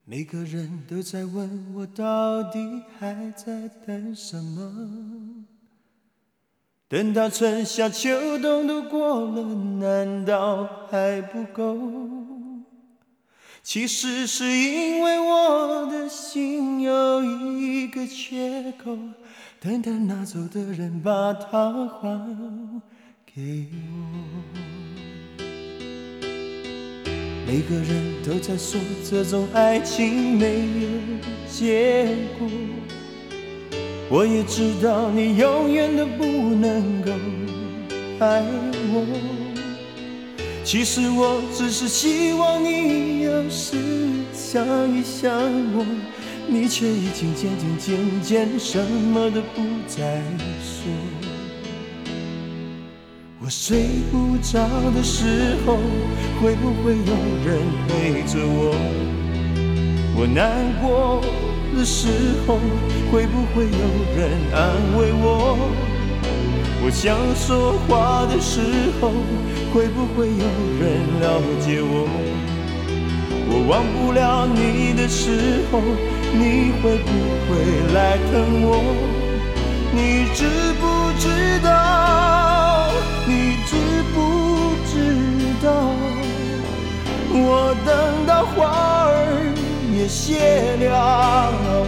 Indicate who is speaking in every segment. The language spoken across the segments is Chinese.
Speaker 1: 每个人都在问我到底还在等什么，等到春夏秋冬都过了，难道还不够？其实是因为我的心有一个缺口，等待拿走的人把它还给我。每个人都在说这种爱情没有结果，我也知道你永远都不能够爱我。其实我只是希望你有时想一想我，你却已经渐渐什么都不再说。我睡不着的时候，会不会有人陪着我？我难过的时候，会不会有人安慰我？我想说话的时候，会不会有人了解我？我忘不了你的时候，你会不会来疼我？你知不知道？你知不知道？我等到花儿也谢了。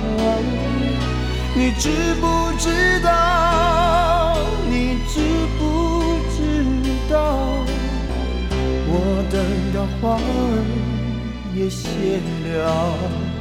Speaker 1: 你知不知道？你知不知道？我等到花儿也谢了。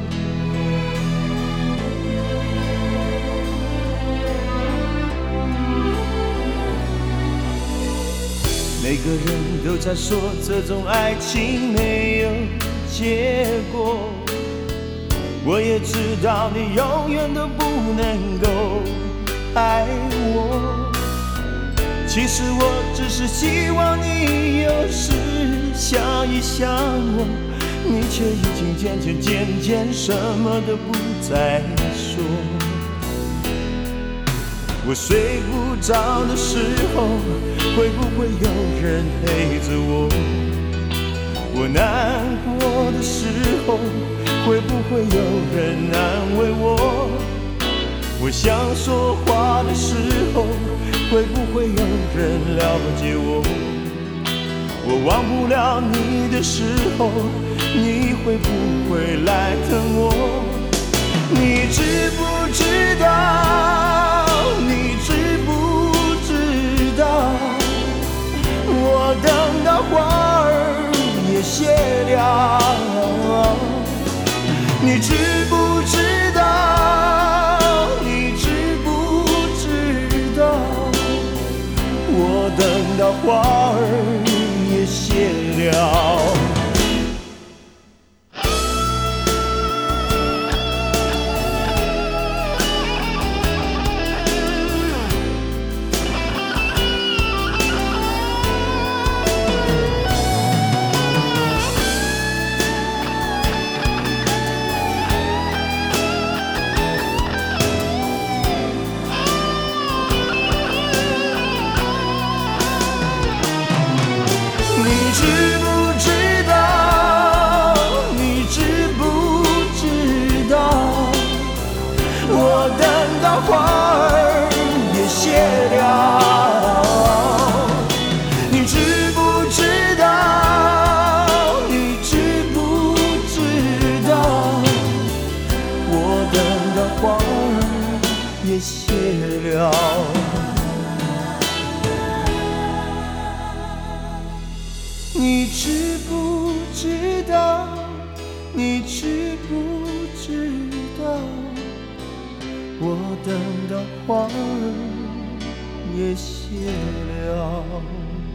Speaker 1: 每个人都在说这种爱情没有结果，我也知道你永远都不能够爱我。其实我只是希望你有时想一想我，你却已经渐渐什么都不再说。我睡不着的时候，会不会有人陪着我？我难过的时候，会不会有人安慰我？我想说话的时候，会不会有人了解我？我忘不了你的时候，你会不会来疼我？你知不知道？你知不知道？我等到花儿也谢了。你知不知道？你知不知道？我等到花儿也谢了。花儿也谢了，你知不知道？你知不知道？我等到花儿也谢了。你知不知道？你知不知道？我等到花儿也谢了。